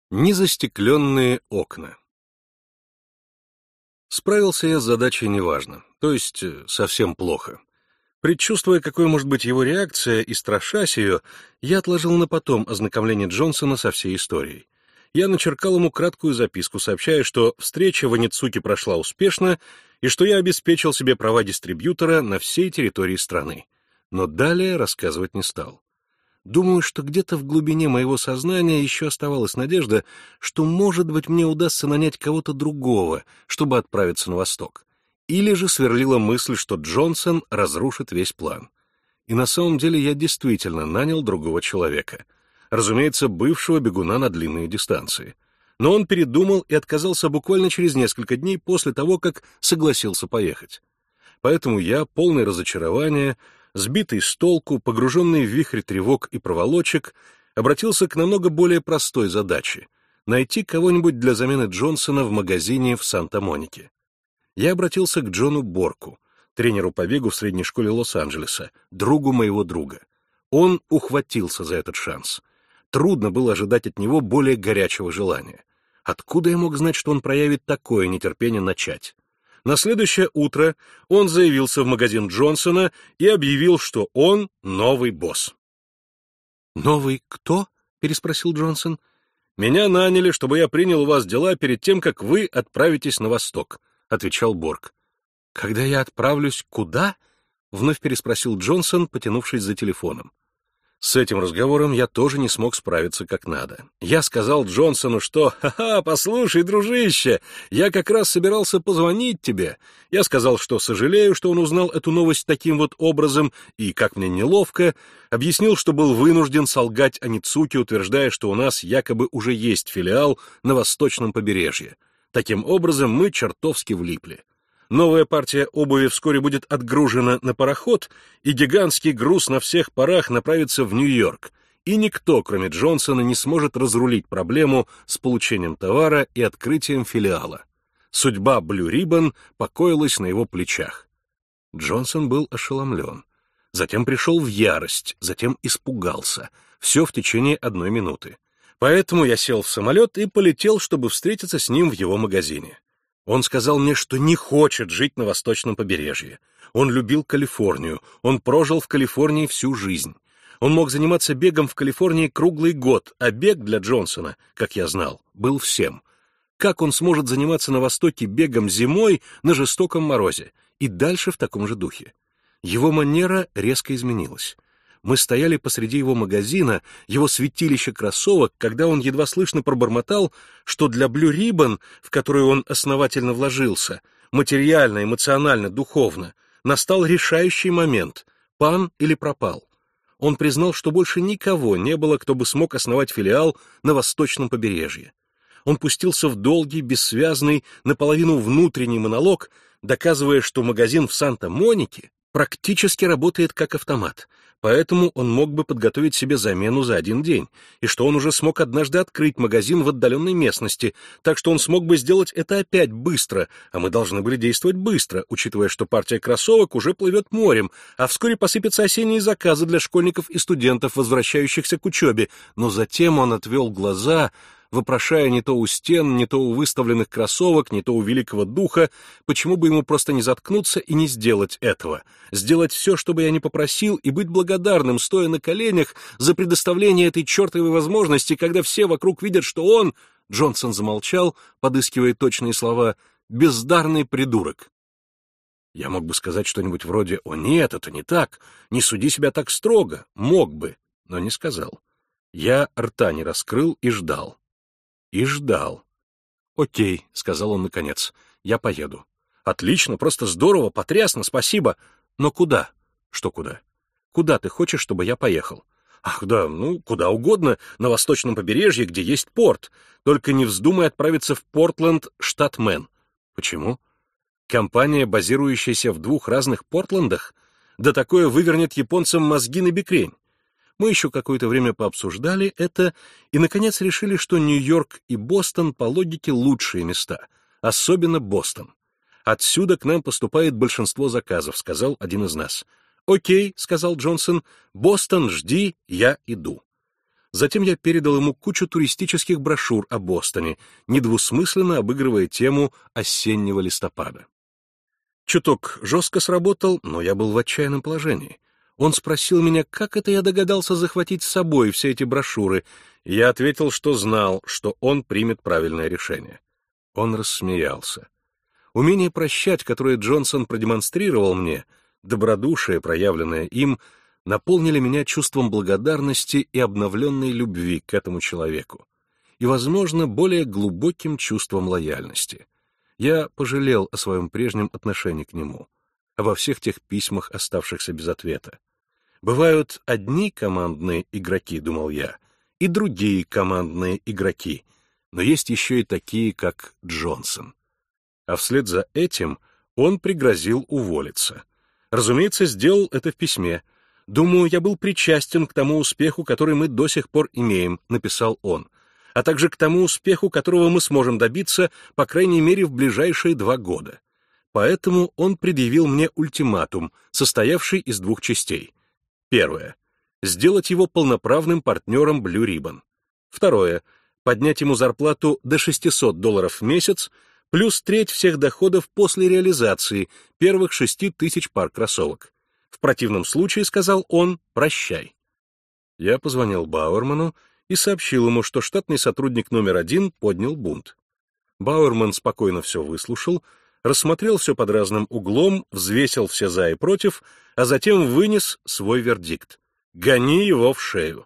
Незастекленные окна. Справился я с задачей неважно, то есть совсем плохо. Предчувствуя, какой может быть его реакция, и страшась ее, я отложил на потом ознакомление Джонсона со всей историей. Я начеркал ему краткую записку, сообщая, что встреча в Аницуке прошла успешно и что я обеспечил себе права дистрибьютора на всей территории страны. Но далее рассказывать не стал. Думаю, что где-то в глубине моего сознания еще оставалась надежда, что, может быть, мне удастся нанять кого-то другого, чтобы отправиться на восток. Или же сверлила мысль, что Джонсон разрушит весь план. И на самом деле я действительно нанял другого человека. Разумеется, бывшего бегуна на длинные дистанции. Но он передумал и отказался буквально через несколько дней после того, как согласился поехать. Поэтому я, полный разочарования, сбитый с толку, погруженный в вихрь тревог и проволочек, обратился к намного более простой задаче — найти кого-нибудь для замены Джонсона в магазине в Санта-Монике. Я обратился к Джону Борку, тренеру по бегу в средней школе Лос-Анджелеса, другу моего друга. Он ухватился за этот шанс. Трудно было ожидать от него более горячего желания. Откуда я мог знать, что он проявит такое нетерпение начать? На следующее утро он заявился в магазин Джонсона и объявил, что он новый босс. «Новый кто?» — переспросил Джонсон. «Меня наняли, чтобы я принял у вас дела перед тем, как вы отправитесь на восток», — отвечал Борг. «Когда я отправлюсь куда?» — вновь переспросил Джонсон, потянувшись за телефоном. С этим разговором я тоже не смог справиться как надо. Я сказал Джонсону, что «Ха-ха, послушай, дружище, я как раз собирался позвонить тебе». Я сказал, что сожалею, что он узнал эту новость таким вот образом, и, как мне неловко, объяснил, что был вынужден солгать Аницуке, утверждая, что у нас якобы уже есть филиал на восточном побережье. Таким образом, мы чертовски влипли. Новая партия обуви вскоре будет отгружена на пароход, и гигантский груз на всех парах направится в Нью-Йорк, и никто, кроме Джонсона, не сможет разрулить проблему с получением товара и открытием филиала. Судьба Blue Ribbon покоилась на его плечах. Джонсон был ошеломлен. Затем пришел в ярость, затем испугался. Все в течение 1 минуты. Поэтому я сел в самолет и полетел, чтобы встретиться с ним в его магазине. Он сказал мне, что не хочет жить на восточном побережье. Он любил Калифорнию, он прожил в Калифорнии всю жизнь. Он мог заниматься бегом в Калифорнии круглый год, а бег для Джонсона, как я знал, был всем. Как он сможет заниматься на Востоке бегом зимой на жестоком морозе? И дальше в таком же духе. Его манера резко изменилась. Мы стояли посреди его магазина, его святилища кроссовок, когда он едва слышно пробормотал, что для Blue Ribbon, в которую он основательно вложился, материально, эмоционально, духовно, настал решающий момент — пан или пропал. Он признал, что больше никого не было, кто бы смог основать филиал на восточном побережье. Он пустился в долгий, бессвязный, наполовину внутренний монолог, доказывая, что магазин в Санта-Монике практически работает как автомат, поэтому он мог бы подготовить себе замену за 1 день, и что он уже смог однажды открыть магазин в отдаленной местности, так что он смог бы сделать это опять быстро, а мы должны были действовать быстро, учитывая, что партия кроссовок уже плывет морем, а вскоре посыпятся осенние заказы для школьников и студентов, возвращающихся к учебе, но затем он отвел глаза, вопрошая не то у стен, не то у выставленных кроссовок, не то у великого духа, почему бы ему просто не заткнуться и не сделать этого, сделать все, что бы я ни попросил, и быть благодарным, стоя на коленях, за предоставление этой чертовой возможности, когда все вокруг видят, что он, Джонсон замолчал, подыскивая точные слова, бездарный придурок. Я мог бы сказать что-нибудь вроде «О нет, это не так, не суди себя так строго», мог бы, но не сказал. Я рта не раскрыл и ждал. И ждал. «Окей», — сказал он наконец, — «я поеду». «Отлично, просто здорово, потрясно, спасибо. Но куда?» «Что куда?» «Куда ты хочешь, чтобы я поехал?» «Ах, да, ну, куда угодно, на восточном побережье, где есть порт. Только не вздумай отправиться в Портленд, штат Мэн». «Почему?» «Компания, базирующаяся в 2 разных Портлендах? Да такое вывернет японцам мозги на бекрень». Мы еще какое-то время пообсуждали это и, наконец, решили, что Нью-Йорк и Бостон по логике лучшие места, особенно Бостон. «Отсюда к нам поступает большинство заказов», — сказал один из нас. «Окей», — сказал Джонсон, — «Бостон, жди, я иду». Затем я передал ему кучу туристических брошюр о Бостоне, недвусмысленно обыгрывая тему осеннего листопада. Чуток жестко сработал, но я был в отчаянном положении. Он спросил меня, как это я догадался захватить с собой все эти брошюры, и я ответил, что знал, что он примет правильное решение. Он рассмеялся. Умение прощать, которое Джонсон продемонстрировал мне, добродушие, проявленное им, наполнили меня чувством благодарности и обновленной любви к этому человеку, и, возможно, более глубоким чувством лояльности. Я пожалел о своем прежнем отношении к нему, обо всех тех письмах, оставшихся без ответа. Бывают одни командные игроки, думал я, и другие командные игроки, но есть еще и такие, как Джонсон. А вслед за этим он пригрозил уволиться. Разумеется, сделал это в письме. «Думаю, я был причастен к тому успеху, который мы до сих пор имеем», — написал он, «а также к тому успеху, которого мы сможем добиться, по крайней мере, в ближайшие 2 года. Поэтому он предъявил мне ультиматум, состоявший из 2 частей. Первое — сделать его полноправным партнером Blue Ribbon. Второе — поднять ему зарплату до $600 в месяц, плюс треть всех доходов после реализации первых 6000 пар кроссовок. В противном случае, сказал он, прощай. Я позвонил Бауэрману и сообщил ему, что штатный сотрудник номер 1 поднял бунт. Бауэрман спокойно все выслушал, рассмотрел все под разным углом, взвесил все за и против, а затем вынес свой вердикт. «Гони его в шею».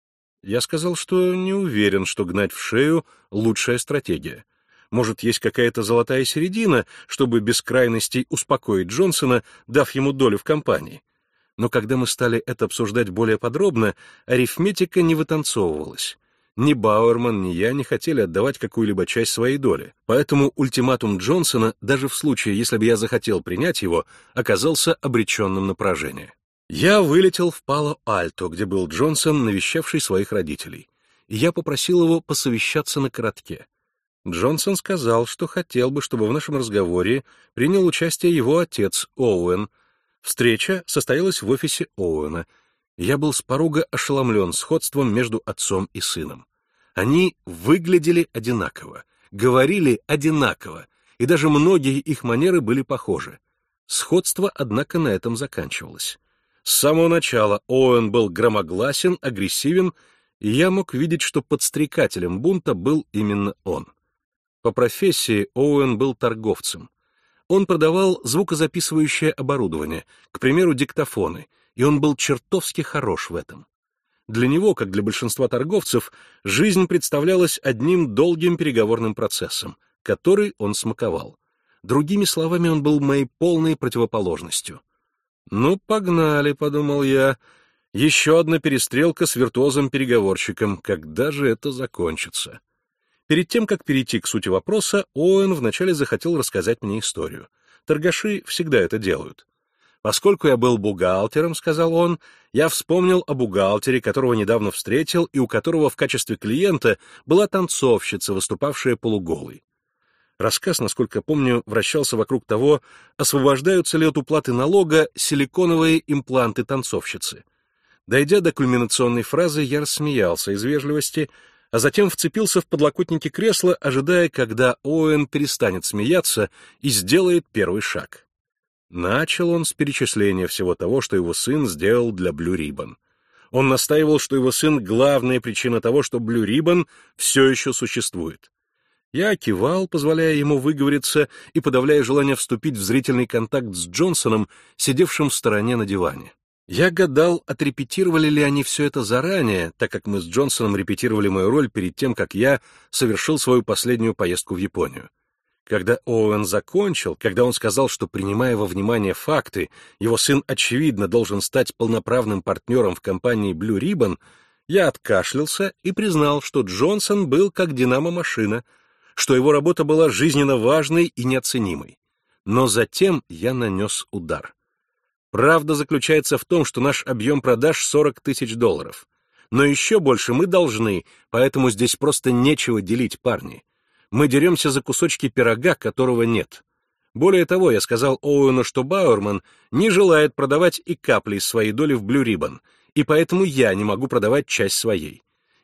Я сказал, что не уверен, что гнать в шею — лучшая стратегия. Может, есть какая-то золотая середина, чтобы без крайностей успокоить Джонсона, дав ему долю в компании. Но когда мы стали это обсуждать более подробно, арифметика не вытанцовывалась. Ни Бауэрман, ни я не хотели отдавать какую-либо часть своей доли, поэтому ультиматум Джонсона, даже в случае, если бы я захотел принять его, оказался обреченным на поражение. Я вылетел в Пало-Альто, где был Джонсон, навещавший своих родителей, и я попросил его посовещаться на коротке. Джонсон сказал, что хотел бы, чтобы в нашем разговоре принял участие его отец Оуэн. Встреча состоялась в офисе Оуэна. Я был с порога ошеломлен сходством между отцом и сыном. Они выглядели одинаково, говорили одинаково, и даже многие их манеры были похожи. Сходство, однако, на этом заканчивалось. С самого начала Оуэн был громогласен, агрессивен, и я мог видеть, что подстрекателем бунта был именно он. По профессии Оуэн был торговцем. Он продавал звукозаписывающее оборудование, к примеру, диктофоны, и он был чертовски хорош в этом. Для него, как для большинства торговцев, жизнь представлялась одним долгим переговорным процессом, который он смаковал. Другими словами, он был моей полной противоположностью. «Ну, погнали», — подумал я, — «еще одна перестрелка с виртуозом-переговорщиком. Когда же это закончится?» Перед тем, как перейти к сути вопроса, Оуэн вначале захотел рассказать мне историю. Торгаши всегда это делают. «Поскольку я был бухгалтером, — сказал он, — я вспомнил о бухгалтере, которого недавно встретил и у которого в качестве клиента была танцовщица, выступавшая полуголой». Рассказ, насколько помню, вращался вокруг того, освобождаются ли от уплаты налога силиконовые импланты танцовщицы. Дойдя до кульминационной фразы, я рассмеялся из вежливости, а затем вцепился в подлокотники кресла, ожидая, когда Оуэн перестанет смеяться и сделает первый шаг. Начал он с перечисления всего того, что его сын сделал для Blue Ribbon. Он настаивал, что его сын — главная причина того, что Blue Ribbon все еще существует. Я кивал, позволяя ему выговориться и подавляя желание вступить в зрительный контакт с Джонсоном, сидевшим в стороне на диване. Я гадал, отрепетировали ли они все это заранее, так как мы с Джонсоном репетировали мою роль перед тем, как я совершил свою последнюю поездку в Японию. Когда Оуэн закончил, когда он сказал, что, принимая во внимание факты, его сын, очевидно, должен стать полноправным партнером в компании Blue Ribbon, я откашлялся и признал, что Джонсон был как динамо-машина, что его работа была жизненно важной и неоценимой. Но затем я нанес удар. Правда заключается в том, что наш объем продаж $40 000. Но еще больше мы должны, поэтому здесь просто нечего делить, парни. Мы деремся за кусочки пирога, которого нет. Более того, я сказал Оуэну, что Бауэрман не желает продавать и капли из своей доли в Blue Ribbon, и поэтому я не могу продавать часть своей.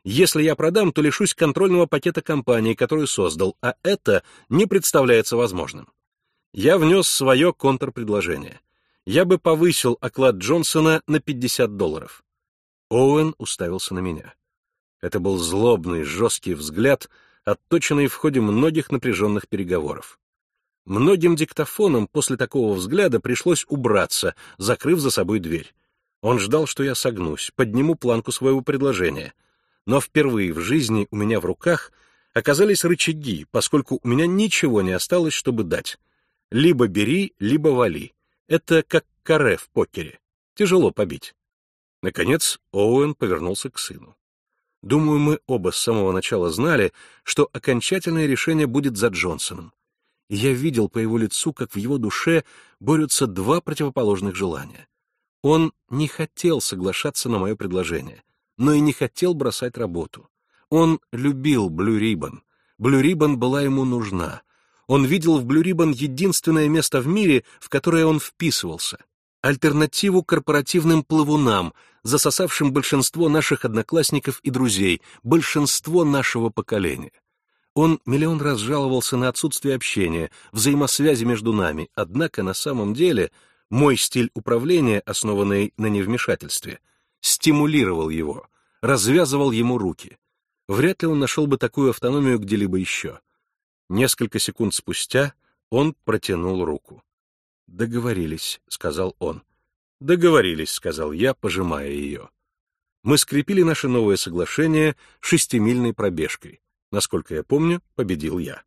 Если я продам, то лишусь контрольного пакета компании, которую создал, а это не представляется возможным. Я внес свое контрпредложение. Я бы повысил оклад Джонсона на $50. Оуэн уставился на меня. Это был злобный, жесткий взгляд, отточенный в ходе многих напряженных переговоров. Многим диктофонам после такого взгляда пришлось убраться, закрыв за собой дверь. Он ждал, что я согнусь, подниму планку своего предложения. Но впервые в жизни у меня в руках оказались рычаги, поскольку у меня ничего не осталось, чтобы дать. Либо бери, либо вали. Это как каре в покере. Тяжело побить. Наконец Оуэн повернулся к сыну. Думаю, мы оба с самого начала знали, что окончательное решение будет за Джонсоном. И я видел по его лицу, как в его душе борются два противоположных желания. Он не хотел соглашаться на мое предложение, но и не хотел бросать работу. Он любил Blue Ribbon. Blue Ribbon была ему нужна. Он видел в Blue Ribbon единственное место в мире, в которое он вписывался. Альтернативу корпоративным плавунам, засосавшим большинство наших одноклассников и друзей, большинство нашего поколения. Он миллион раз жаловался на отсутствие общения, взаимосвязи между нами, однако на самом деле мой стиль управления, основанный на невмешательстве, стимулировал его, развязывал ему руки. Вряд ли он нашел бы такую автономию где-либо еще. Несколько секунд спустя он протянул руку. «Договорились», — сказал он. «Договорились», — сказал я, пожимая ее. Мы скрепили наше новое соглашение 6-мильной пробежкой. Насколько я помню, победил я.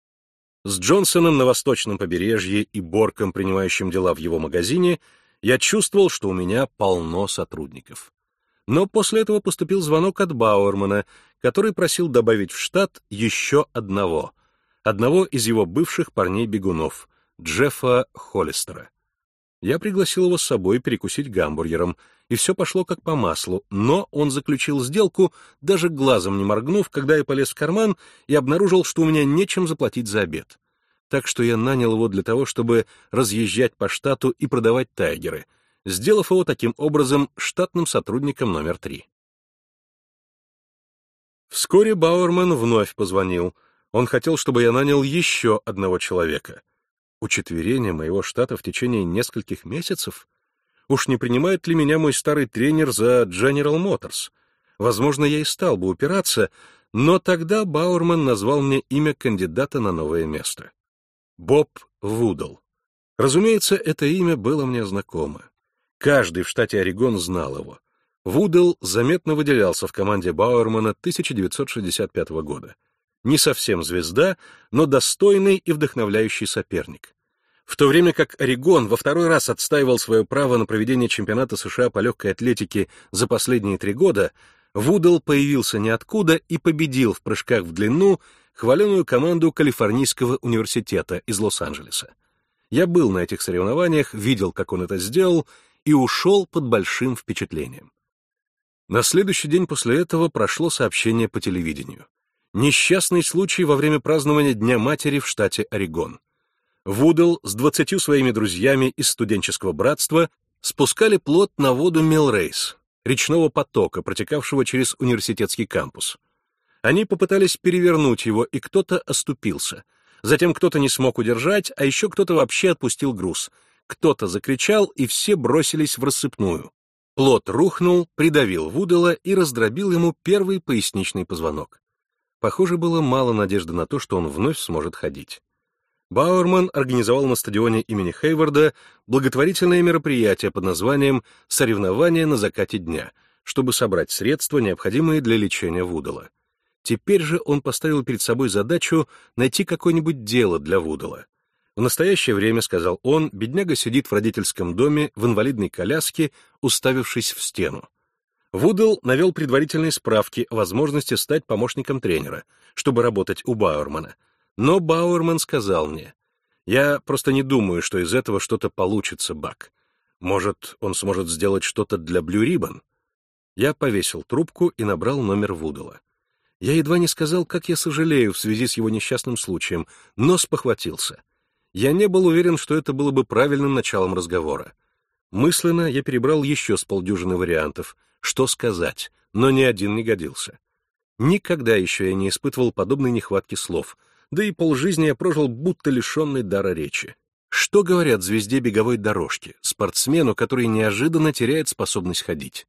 С Джонсоном на восточном побережье и Борком, принимающим дела в его магазине, я чувствовал, что у меня полно сотрудников. Но после этого поступил звонок от Бауэрмана, который просил добавить в штат еще одного из его бывших парней-бегунов, Джеффа Холлистера. Я пригласил его с собой перекусить гамбургером, и все пошло как по маслу, но он заключил сделку, даже глазом не моргнув, когда я полез в карман и обнаружил, что у меня нечем заплатить за обед. Так что я нанял его для того, чтобы разъезжать по штату и продавать тайгеры, сделав его таким образом штатным сотрудником номер 3. Вскоре Бауэрман вновь позвонил. Он хотел, чтобы я нанял еще одного человека. Учетверение моего штата в течение нескольких месяцев? Уж не принимает ли меня мой старый тренер за General Motors? Возможно, я и стал бы упираться, но тогда Бауэрман назвал мне имя кандидата на новое место. Боб Вудл. Разумеется, это имя было мне знакомо. Каждый в штате Орегон знал его. Вудл заметно выделялся в команде Бауэрмана 1965 года. Не совсем звезда, но достойный и вдохновляющий соперник. В то время как Орегон во второй раз отстаивал свое право на проведение чемпионата США по легкой атлетике за последние 3 года, Вудл появился ниоткуда и победил в прыжках в длину хваленую команду Калифорнийского университета из Лос-Анджелеса. Я был на этих соревнованиях, видел, как он это сделал, и ушел под большим впечатлением. На следующий день после этого прошло сообщение по телевидению. Несчастный случай во время празднования Дня матери в штате Орегон. Вудл с 20 своими друзьями из студенческого братства спускали плот на воду Милрейс, речного потока, протекавшего через университетский кампус. Они попытались перевернуть его, и кто-то оступился. Затем кто-то не смог удержать, а еще кто-то вообще отпустил груз. Кто-то закричал, и все бросились в рассыпную. Плот рухнул, придавил Вудла и раздробил ему первый поясничный позвонок. Похоже, было мало надежды на то, что он вновь сможет ходить. Бауэрман организовал на стадионе имени Хейварда благотворительное мероприятие под названием «Соревнования на закате дня», чтобы собрать средства, необходимые для лечения Вудла. Теперь же он поставил перед собой задачу найти какое-нибудь дело для Вудла. В настоящее время, сказал он, бедняга сидит в родительском доме в инвалидной коляске, уставившись в стену. Вудл навел предварительные справки о возможности стать помощником тренера, чтобы работать у Бауэрмана. Но Бауэрман сказал мне: «Я просто не думаю, что из этого что-то получится, Бак. Может, он сможет сделать что-то для Blue Ribbon?» Я повесил трубку и набрал номер Вудла. Я едва не сказал, как я сожалею в связи с его несчастным случаем, но спохватился. Я не был уверен, что это было бы правильным началом разговора. Мысленно я перебрал еще с полдюжины вариантов, что сказать, но ни один не годился. Никогда еще я не испытывал подобной нехватки слов, да и полжизни я прожил будто лишенный дара речи. Что говорят звезде беговой дорожки, спортсмену, который неожиданно теряет способность ходить?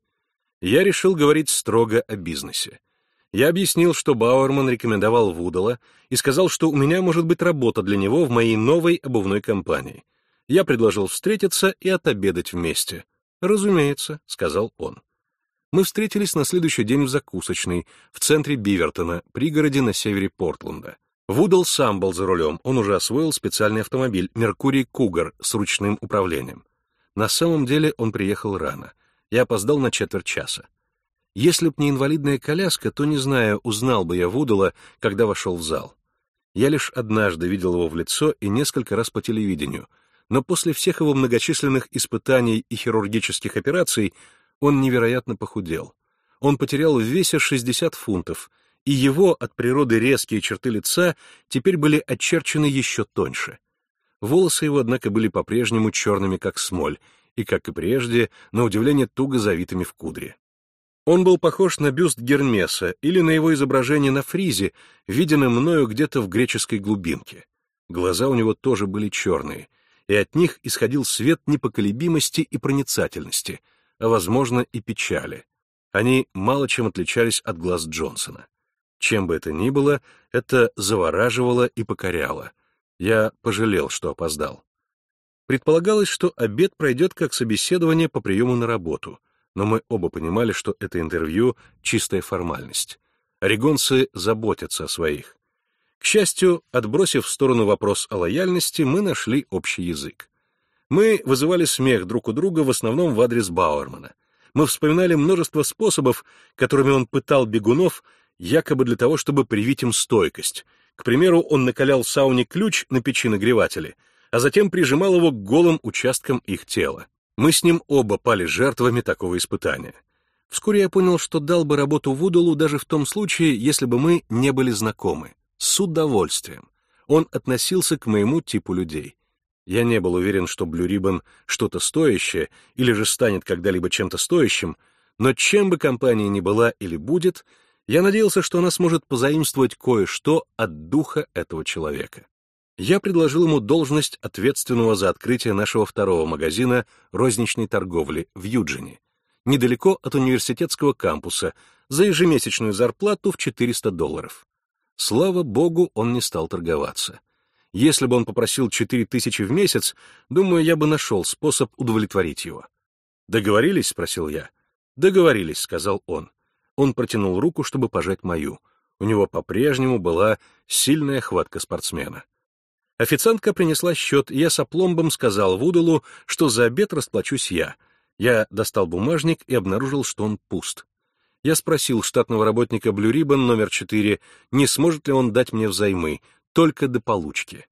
Я решил говорить строго о бизнесе. Я объяснил, что Бауэрман рекомендовал Вудала и сказал, что у меня может быть работа для него в моей новой обувной компании. Я предложил встретиться и отобедать вместе. «Разумеется», — сказал он. Мы встретились на следующий день в закусочной, в центре Бивертона, пригороде на севере Портленда. Вудал сам был за рулем, он уже освоил специальный автомобиль «Меркурий Кугар» с ручным управлением. На самом деле он приехал рано. Я опоздал на четверть часа. Если б не инвалидная коляска, то, не знаю, узнал бы я Вудала, когда вошел в зал. Я лишь однажды видел его в лицо и несколько раз по телевидению, но после всех его многочисленных испытаний и хирургических операций он невероятно похудел. Он потерял в весе 60 фунтов, и его от природы резкие черты лица теперь были очерчены еще тоньше. Волосы его, однако, были по-прежнему черными, как смоль, и, как и прежде, на удивление туго завитыми в кудре. Он был похож на бюст Гермеса или на его изображение на фризе, виденном мною где-то в греческой глубинке. Глаза у него тоже были черные, и от них исходил свет непоколебимости и проницательности, а, возможно, и печали. Они мало чем отличались от глаз Джонсона. Чем бы это ни было, это завораживало и покоряло. Я пожалел, что опоздал. Предполагалось, что обед пройдет как собеседование по приему на работу, но мы оба понимали, что это интервью — чистая формальность. Орегонцы заботятся о своих. К счастью, отбросив в сторону вопрос о лояльности, мы нашли общий язык. Мы вызывали смех друг у друга в основном в адрес Бауэрмана. Мы вспоминали множество способов, которыми он пытал бегунов, якобы для того, чтобы привить им стойкость. К примеру, он накалял в сауне ключ на печи нагревателе, а затем прижимал его к голым участкам их тела. Мы с ним оба пали жертвами такого испытания. Вскоре я понял, что дал бы работу Вудалу даже в том случае, если бы мы не были знакомы. С удовольствием. Он относился к моему типу людей. Я не был уверен, что Blue Ribbon что-то стоящее или же станет когда-либо чем-то стоящим, но чем бы компания ни была или будет, я надеялся, что она сможет позаимствовать кое-что от духа этого человека. Я предложил ему должность ответственного за открытие нашего второго магазина розничной торговли в Юджине, недалеко от университетского кампуса, за ежемесячную зарплату в $400. Слава богу, он не стал торговаться. Если бы он попросил 4000 в месяц, думаю, я бы нашел способ удовлетворить его. «Договорились?» — спросил я. «Договорились», — сказал он. Он протянул руку, чтобы пожать мою. У него по-прежнему была сильная хватка спортсмена. Официантка принесла счет, и я с опломбом сказал Вудалу, что за обед расплачусь я. Я достал бумажник и обнаружил, что он пуст. Я спросил штатного работника Blue Ribbon номер 4, не сможет ли он дать мне взаймы, только до получки.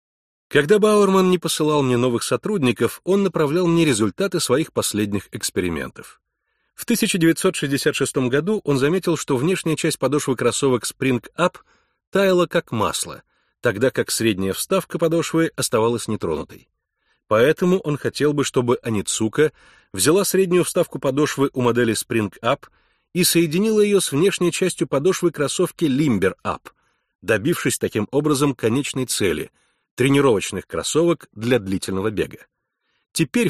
Когда Бауэрман не посылал мне новых сотрудников, он направлял мне результаты своих последних экспериментов. В 1966 году он заметил, что внешняя часть подошвы кроссовок Spring Up таяла как масло, тогда как средняя вставка подошвы оставалась нетронутой. Поэтому он хотел бы, чтобы Онитсука взяла среднюю вставку подошвы у модели Spring Up и соединила ее с внешней частью подошвы кроссовки Limber Up, добившись таким образом конечной цели — тренировочных кроссовок для длительного бега. Теперь, в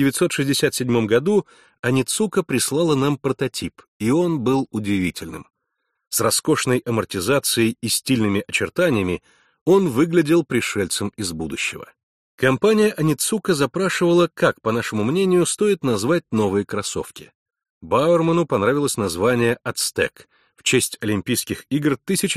1967 году, Онитсука прислала нам прототип, и он был удивительным. С роскошной амортизацией и стильными очертаниями он выглядел пришельцем из будущего. Компания Онитсука запрашивала, как, по нашему мнению, стоит назвать новые кроссовки. Бауэрману понравилось название «Ацтек» в честь Олимпийских игр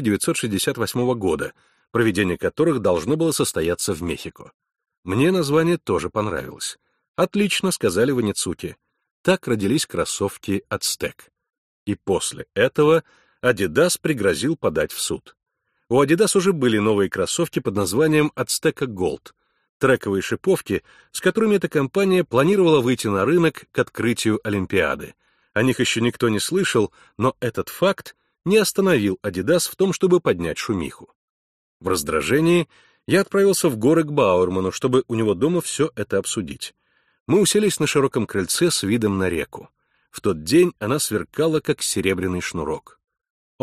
1968 года, проведение которых должно было состояться в Мехико. Мне название тоже понравилось. «Отлично», — сказали в Онитсуке. Так родились кроссовки «Ацтек». И после этого Adidas пригрозил подать в суд. У Adidas уже были новые кроссовки под названием Azteca Gold, трековые шиповки, с которыми эта компания планировала выйти на рынок к открытию Олимпиады. О них еще никто не слышал, но этот факт не остановил Adidas в том, чтобы поднять шумиху. В раздражении я отправился в горы к Бауэрману, чтобы у него дома все это обсудить. Мы уселись на широком крыльце с видом на реку. В тот день она сверкала, как серебряный шнурок.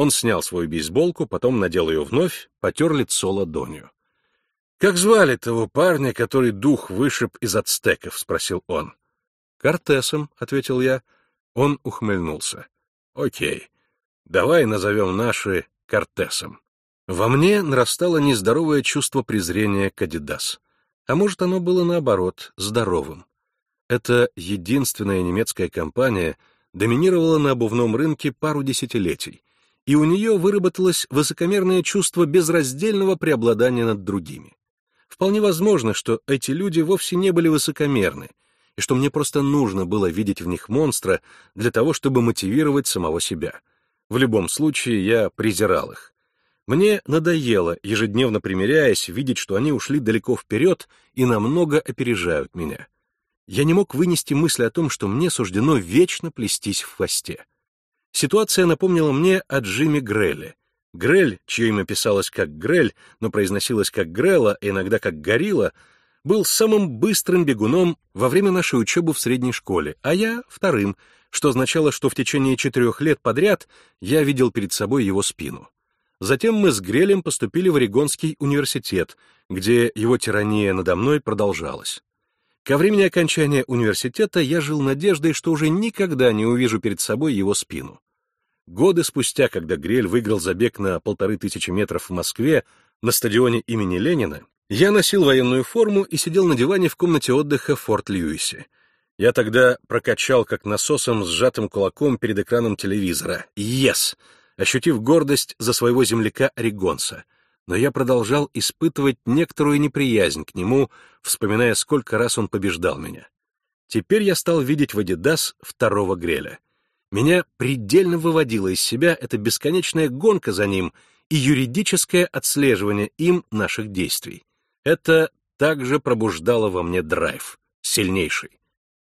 Он снял свою бейсболку, потом надел ее вновь, потер лицо ладонью. «Как звали того парня, который дух вышиб из ацтеков?» — спросил он. «Кортесом», — ответил я. Он ухмыльнулся. «Окей, давай назовем наши Кортесом». Во мне нарастало нездоровое чувство презрения к Адидас. А может, оно было, наоборот, здоровым. Эта единственная немецкая компания доминировала на обувном рынке пару десятилетий, и у нее выработалось высокомерное чувство безраздельного преобладания над другими. Вполне возможно, что эти люди вовсе не были высокомерны, и что мне просто нужно было видеть в них монстра для того, чтобы мотивировать самого себя. В любом случае, я презирал их. Мне надоело, ежедневно примиряясь, видеть, что они ушли далеко вперед и намного опережают меня. Я не мог вынести мысли о том, что мне суждено вечно плестись в хвосте. Ситуация напомнила мне о Джимми Грелле. Грель, чье имя писалось как Грель, но произносилось как Грелла, и иногда как Горилла, был самым быстрым бегуном во время нашей учебы в средней школе, а я — вторым, что означало, что в течение 4 лет подряд я видел перед собой его спину. Затем мы с Грелем поступили в Орегонский университет, где его тирания надо мной продолжалась. Ко времени окончания университета я жил надеждой, что уже никогда не увижу перед собой его спину. Годы спустя, когда Грель выиграл забег на 1500 метров в Москве на стадионе имени Ленина, я носил военную форму и сидел на диване в комнате отдыха в Форт-Льюисе. Я тогда прокачал как насосом сжатым кулаком перед экраном телевизора. «Ес!», ощутив гордость за своего земляка-орегонца. Но я продолжал испытывать некоторую неприязнь к нему, вспоминая, сколько раз он побеждал меня. Теперь я стал видеть в Адидас второго Греля. Меня предельно выводила из себя эта бесконечная гонка за ним и юридическое отслеживание им наших действий. Это также пробуждало во мне драйв, сильнейший.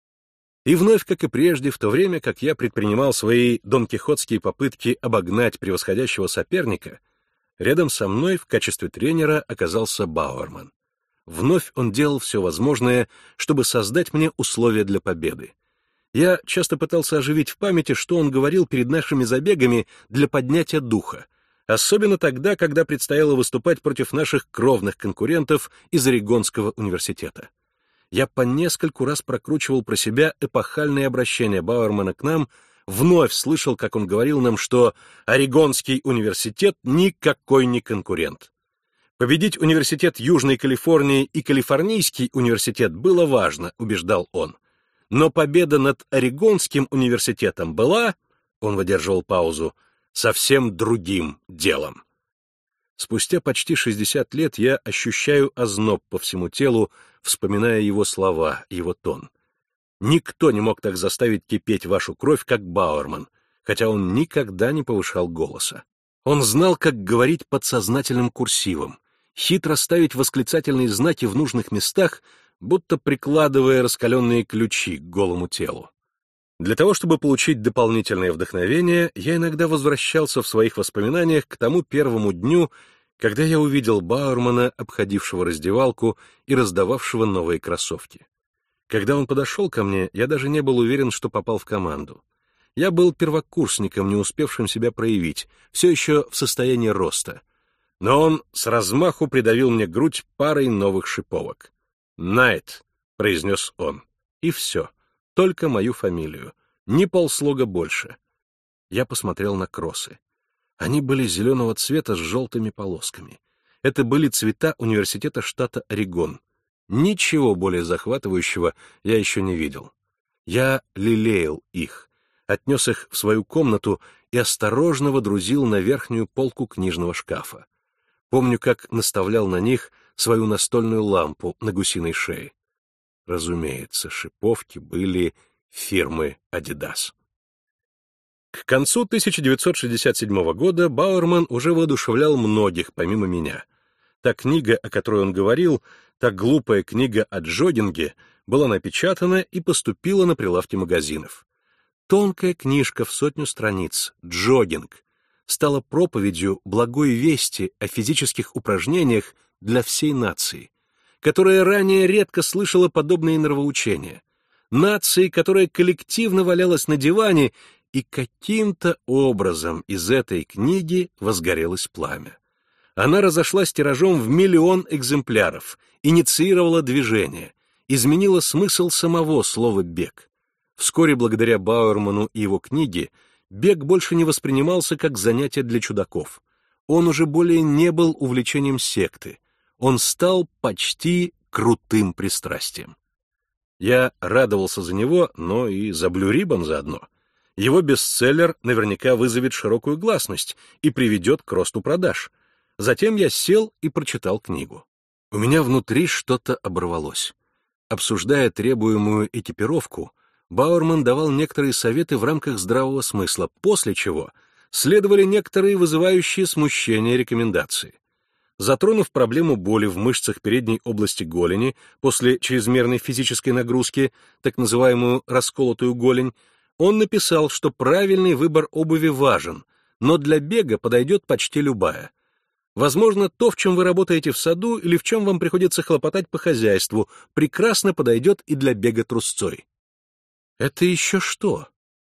И вновь, как и прежде, в то время, как я предпринимал свои донкихотские попытки обогнать превосходящего соперника, рядом со мной в качестве тренера оказался Бауэрман. Вновь он делал все возможное, чтобы создать мне условия для победы. Я часто пытался оживить в памяти, что он говорил перед нашими забегами для поднятия духа, особенно тогда, когда предстояло выступать против наших кровных конкурентов из Орегонского университета. Я по нескольку раз прокручивал про себя эпохальные обращения Бауэрмана к нам, вновь слышал, как он говорил нам, что Орегонский университет никакой не конкурент. Победить университет Южной Калифорнии и Калифорнийский университет было важно, убеждал он. Но победа над Орегонским университетом была, он выдерживал паузу, совсем другим делом. Спустя почти 60 лет я ощущаю озноб по всему телу, вспоминая его слова, его тон. Никто не мог так заставить кипеть вашу кровь, как Бауэрман, хотя он никогда не повышал голоса. Он знал, как говорить подсознательным курсивом, хитро ставить восклицательные знаки в нужных местах, будто прикладывая раскаленные ключи к голому телу. Для того, чтобы получить дополнительное вдохновение, я иногда возвращался в своих воспоминаниях к тому первому дню, когда я увидел Бауэрмана, обходившего раздевалку и раздававшего новые кроссовки. Когда он подошел ко мне, я даже не был уверен, что попал в команду. Я был первокурсником, не успевшим себя проявить, все еще в состоянии роста. Но он с размаху придавил мне грудь парой новых шиповок. «Найт», — произнес он, и все. Только мою фамилию, ни полслога больше. Я посмотрел на кроссы. Они были зеленого цвета с желтыми полосками. Это были цвета университета штата Орегон. Ничего более захватывающего я еще не видел. Я лелеял их, отнес их в свою комнату и осторожно водрузил на верхнюю полку книжного шкафа. Помню, как наставлял на них свою настольную лампу на гусиной шее. Разумеется, шиповки были фирмы Adidas. К концу 1967 года Бауэрман уже воодушевлял многих, помимо меня. Та книга, о которой он говорил, та глупая книга о джогинге, была напечатана и поступила на прилавки магазинов. Тонкая книжка в 100 страниц «Джогинг» стала проповедью благой вести о физических упражнениях для всей нации, которая ранее редко слышала подобные нравоучения. Нации, которая коллективно валялась на диване и каким-то образом из этой книги возгорелось пламя. Она разошлась тиражом в 1 000 000 экземпляров, инициировала движение, изменила смысл самого слова «бег». Вскоре, благодаря Бауэрману и его книге, бег больше не воспринимался как занятие для чудаков. Он уже более не был увлечением секты. Он стал почти крутым пристрастием. Я радовался за него, но и за Blue Ribbon заодно. Его бестселлер наверняка вызовет широкую гласность и приведет к росту продаж. Затем я сел и прочитал книгу. У меня внутри что-то оборвалось. Обсуждая требуемую экипировку, Бауэрман давал некоторые советы в рамках здравого смысла, после чего следовали некоторые вызывающие смущение рекомендации. Затронув проблему боли в мышцах передней области голени после чрезмерной физической нагрузки, так называемую расколотую голень, он написал, что правильный выбор обуви важен, но для бега подойдет почти любая. Возможно, то, в чем вы работаете в саду или в чем вам приходится хлопотать по хозяйству, прекрасно подойдет и для бега трусцой. Это еще что?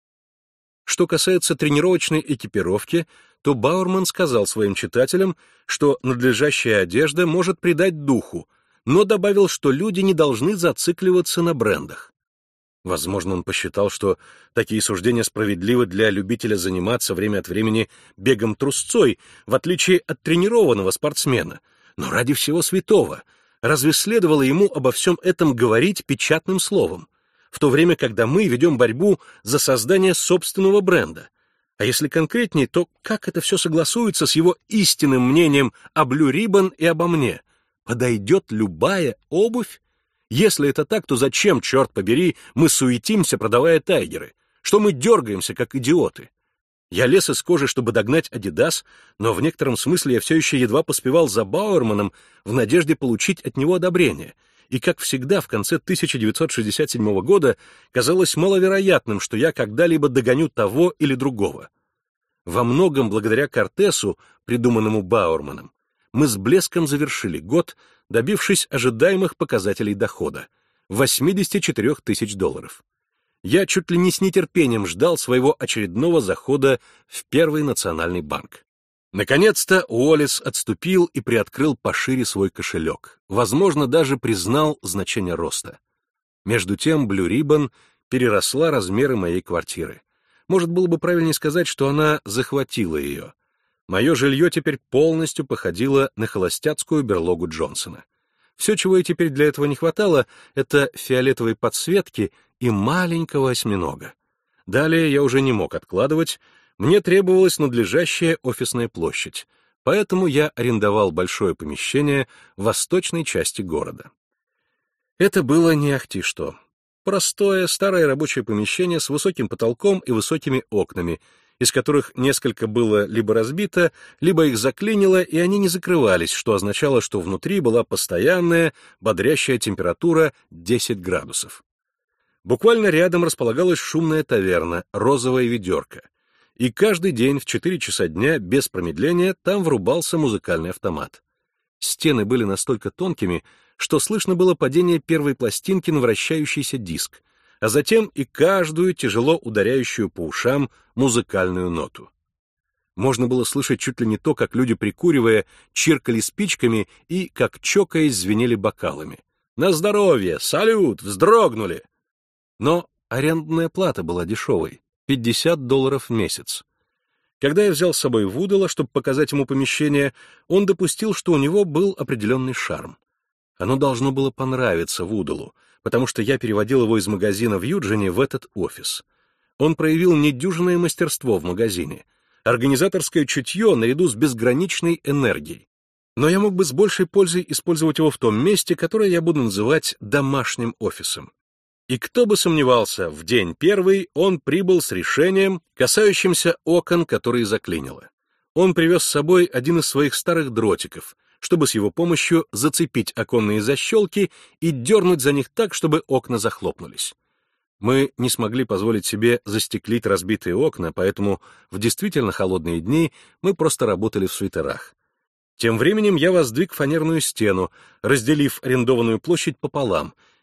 Что касается тренировочной экипировки, то Бауэрман сказал своим читателям, что надлежащая одежда может придать духу, но добавил, что люди не должны зацикливаться на брендах. Возможно, он посчитал, что такие суждения справедливы для любителя заниматься время от времени бегом трусцой, в отличие от тренированного спортсмена. Но ради всего святого, разве следовало ему обо всем этом говорить печатным словом, в то время, когда мы ведем борьбу за создание собственного бренда? А если конкретнее, то как это все согласуется с его истинным мнением о Blue Ribbon и обо мне? Подойдет любая обувь? Если это так, то зачем, черт побери, мы суетимся, продавая тайгеры? Что мы дергаемся, как идиоты? Я лез из кожи, чтобы догнать Adidas, но в некотором смысле я все еще едва поспевал за Бауэрманом в надежде получить от него одобрение. И, как всегда, в конце 1967 года казалось маловероятным, что я когда-либо догоню того или другого. Во многом благодаря Кортесу, придуманному Бауэрманом, мы с блеском завершили год, добившись ожидаемых показателей дохода — $84 тысяч. Я чуть ли не с нетерпением ждал своего очередного захода в Первый национальный банк. Наконец-то Уоллес отступил и приоткрыл пошире свой кошелек, возможно, даже признал значение роста. Между тем Blue Ribbon переросла размеры моей квартиры. Может, было бы правильнее сказать, что она захватила ее. Мое жилье теперь полностью походило на холостяцкую берлогу Джонсона. Все, чего ей теперь для этого не хватало, это фиолетовой подсветки и маленького осьминога. Далее я уже не мог откладывать, мне требовалась надлежащая офисная площадь, поэтому я арендовал большое помещение в восточной части города. Это было не ахти что. Простое, старое рабочее помещение с высоким потолком и высокими окнами, из которых несколько было либо разбито, либо их заклинило, и они не закрывались, что означало, что внутри была постоянная, бодрящая температура 10 градусов. Буквально рядом располагалась шумная таверна «Розовое ведерко», и каждый день в 4 часа дня без промедления там врубался музыкальный автомат. Стены были настолько тонкими, что слышно было падение первой пластинки на вращающийся диск, а затем и каждую тяжело ударяющую по ушам музыкальную ноту. Можно было слышать чуть ли не то, как люди, прикуривая, чиркали спичками и, как чокаясь, звенели бокалами. «На здоровье! Салют! Вздрогнули!» Но арендная плата была дешевой — $50 в месяц. Когда я взял с собой Вудала, чтобы показать ему помещение, он допустил, что у него был определенный шарм. Оно должно было понравиться Вудалу, потому что я переводил его из магазина в Юджине в этот офис. Он проявил недюжинное мастерство в магазине, организаторское чутье наряду с безграничной энергией. Но я мог бы с большей пользой использовать его в том месте, которое я буду называть домашним офисом. И кто бы сомневался, в день первый он прибыл с решением, касающимся окон, которые заклинило. Он привез с собой один из своих старых дротиков, чтобы с его помощью зацепить оконные защелки и дернуть за них так, чтобы окна захлопнулись. Мы не смогли позволить себе застеклить разбитые окна, поэтому в действительно холодные дни мы просто работали в свитерах. Тем временем я воздвиг фанерную стену, разделив арендованную площадь пополам,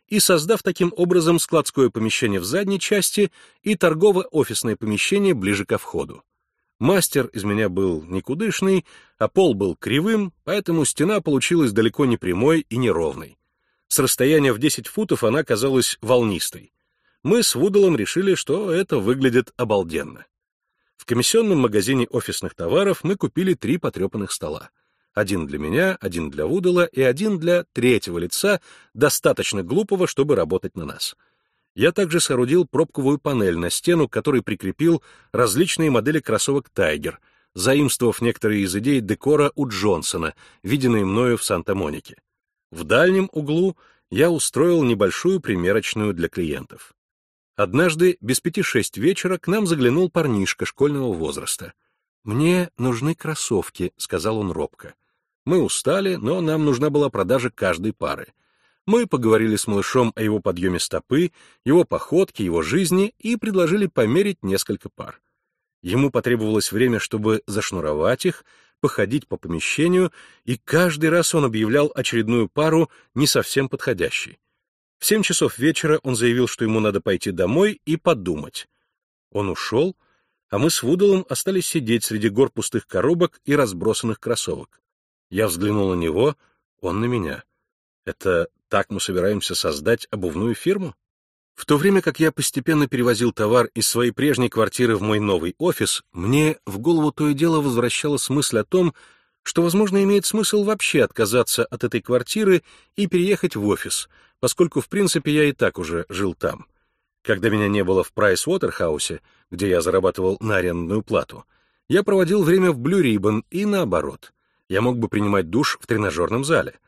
и создав таким образом складское помещение в задней части и торгово-офисное помещение ближе ко входу. Мастер из меня был никудышный, а пол был кривым, поэтому стена получилась далеко не прямой и неровной. С расстояния в 10 футов она казалась волнистой. Мы с Вуделом решили, что это выглядит обалденно. В комиссионном магазине офисных товаров мы купили 3 потрепанных стола. Один для меня, один для Вудела и один для третьего лица, достаточно глупого, чтобы работать на нас. Я также соорудил пробковую панель на стену, к которой прикрепил различные модели кроссовок «Тайгер», заимствовав некоторые из идей декора у Джонсона, виденные мною в Санта-Монике. В дальнем углу я устроил небольшую примерочную для клиентов. Однажды, без 5-6 вечера, к нам заглянул парнишка школьного возраста. «Мне нужны кроссовки», — сказал он робко. Мы устали, но нам нужна была продажа каждой пары. Мы поговорили с малышом о его подъеме стопы, его походке, его жизни и предложили померить несколько пар. Ему потребовалось время, чтобы зашнуровать их, походить по помещению, и каждый раз он объявлял очередную пару не совсем подходящей. В 7 часов вечера он заявил, что ему надо пойти домой и подумать. Он ушел, а мы с Вуделом остались сидеть среди гор пустых коробок и разбросанных кроссовок. Я взглянул на него, он на меня. Это так мы собираемся создать обувную фирму? В то время как я постепенно перевозил товар из своей прежней квартиры в мой новый офис, мне в голову то и дело возвращалась мысль о том, что, возможно, имеет смысл вообще отказаться от этой квартиры и переехать в офис, поскольку, в принципе, я и так уже жил там. Когда меня не было в Прайс-Уотерхаусе, где я зарабатывал на арендную плату, я проводил время в Blue Ribbon и наоборот. Я мог бы принимать душ в тренажерном зале.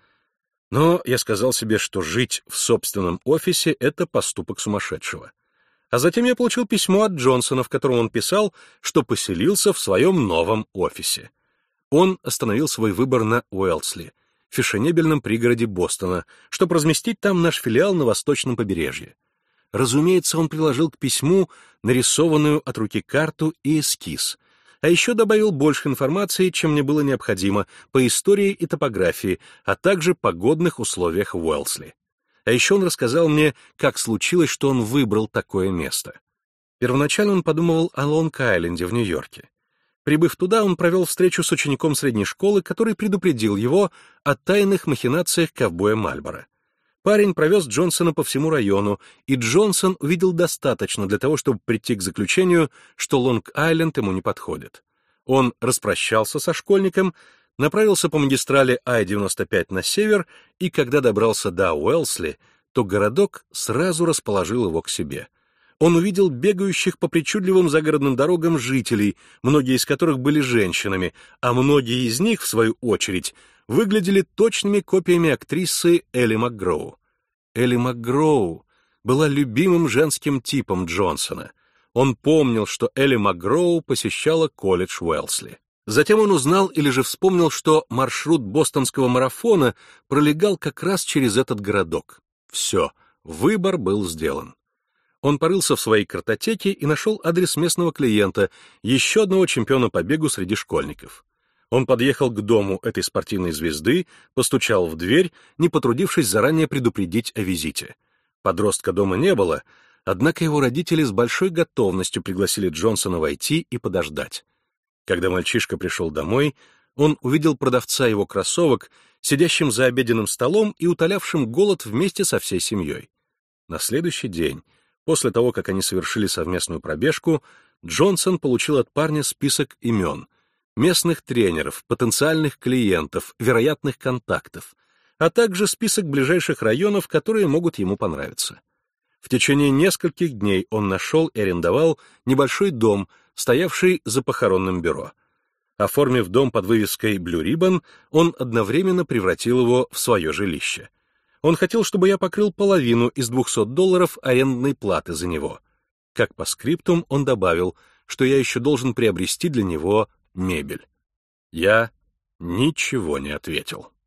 Но я сказал себе, что жить в собственном офисе — это поступок сумасшедшего. А затем я получил письмо от Джонсона, в котором он писал, что поселился в своем новом офисе. Он остановил свой выбор на Уэлсли, фешенебельном пригороде Бостона, чтобы разместить там наш филиал на восточном побережье. Разумеется, он приложил к письму нарисованную от руки карту и эскиз, а еще добавил больше информации, чем мне было необходимо, по истории и топографии, а также погодных условиях в Уэлсли. А еще он рассказал мне, как случилось, что он выбрал такое место. Первоначально он подумывал о Лонг-Айленде в Нью-Йорке. Прибыв туда, он провел встречу с учеником средней школы, который предупредил его о тайных махинациях ковбоя Мальборо. Парень провез Джонсона по всему району, и Джонсон увидел достаточно для того, чтобы прийти к заключению, что Лонг-Айленд ему не подходит. Он распрощался со школьником, направился по магистрали I-95 на север, и когда добрался до Уэлсли, то городок сразу расположил его к себе. Он увидел бегающих по причудливым загородным дорогам жителей, многие из которых были женщинами, а многие из них, в свою очередь, выглядели точными копиями актрисы Элли МакГроу. Элли МакГроу была любимым женским типом Джонсона. Он помнил, что Элли МакГроу посещала колледж Уэлсли. Затем он узнал или же вспомнил, что маршрут бостонского марафона пролегал как раз через этот городок. Все, выбор был сделан. Он порылся в своей картотеке и нашел адрес местного клиента, еще одного чемпиона по бегу среди школьников. Он подъехал к дому этой спортивной звезды, постучал в дверь, не потрудившись заранее предупредить о визите. Подростка дома не было, однако его родители с большой готовностью пригласили Джонсона войти и подождать. Когда мальчишка пришел домой, он увидел продавца его кроссовок, сидящим за обеденным столом и утолявшим голод вместе со всей семьей. На следующий день, после того, как они совершили совместную пробежку, Джонсон получил от парня список имен, местных тренеров, потенциальных клиентов, вероятных контактов, а также список ближайших районов, которые могут ему понравиться. В течение нескольких дней он нашел и арендовал небольшой дом, стоявший за похоронным бюро. Оформив дом под вывеской Blue Ribbon, он одновременно превратил его в свое жилище. Он хотел, чтобы я покрыл половину из $200 арендной платы за него. Как по скриптум он добавил, что я еще должен приобрести для него мебель. Я ничего не ответил.